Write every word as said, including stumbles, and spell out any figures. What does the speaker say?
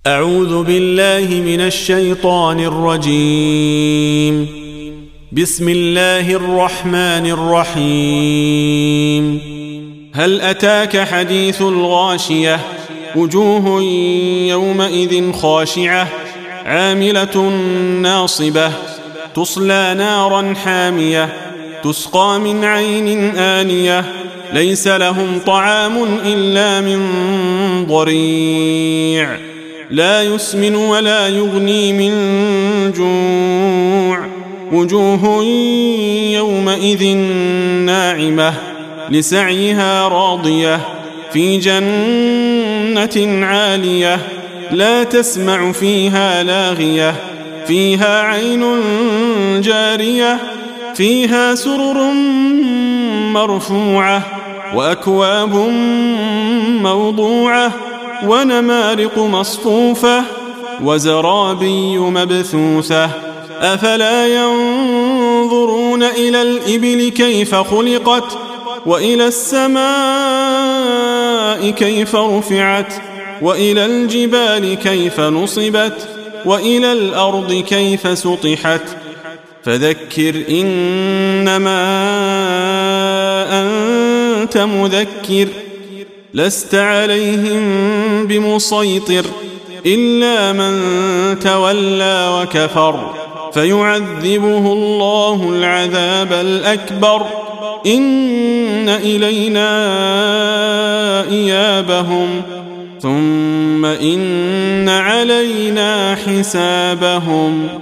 أعوذ بالله من الشيطان الرجيم. بسم الله الرحمن الرحيم. هل أتاك حديث الغاشية؟ وجوه يومئذ خاشعة عاملة ناصبة تصلى نارا حامية تسقى من عين آنية ليس لهم طعام إلا من ضريع لا يسمن ولا يغني من جوع. وجوه يومئذ ناعمة لسعيها راضية في جنة عالية لا تسمع فيها لاغية فيها عين جارية فيها سرر مرفوعة وأكواب موضوعة ونمارق مصفوفة وزرابي مبثوثة. أفلا ينظرون إلى الإبل كيف خلقت وإلى السماء كيف رفعت وإلى الجبال كيف نصبت وإلى الأرض كيف سطحت. فذكر إنما أنت مذكر لست عليهم بمسيطر إلا من تولى وكفر فيعذبه الله العذاب الأكبر. إن إلينا إيابهم ثم إن علينا حسابهم.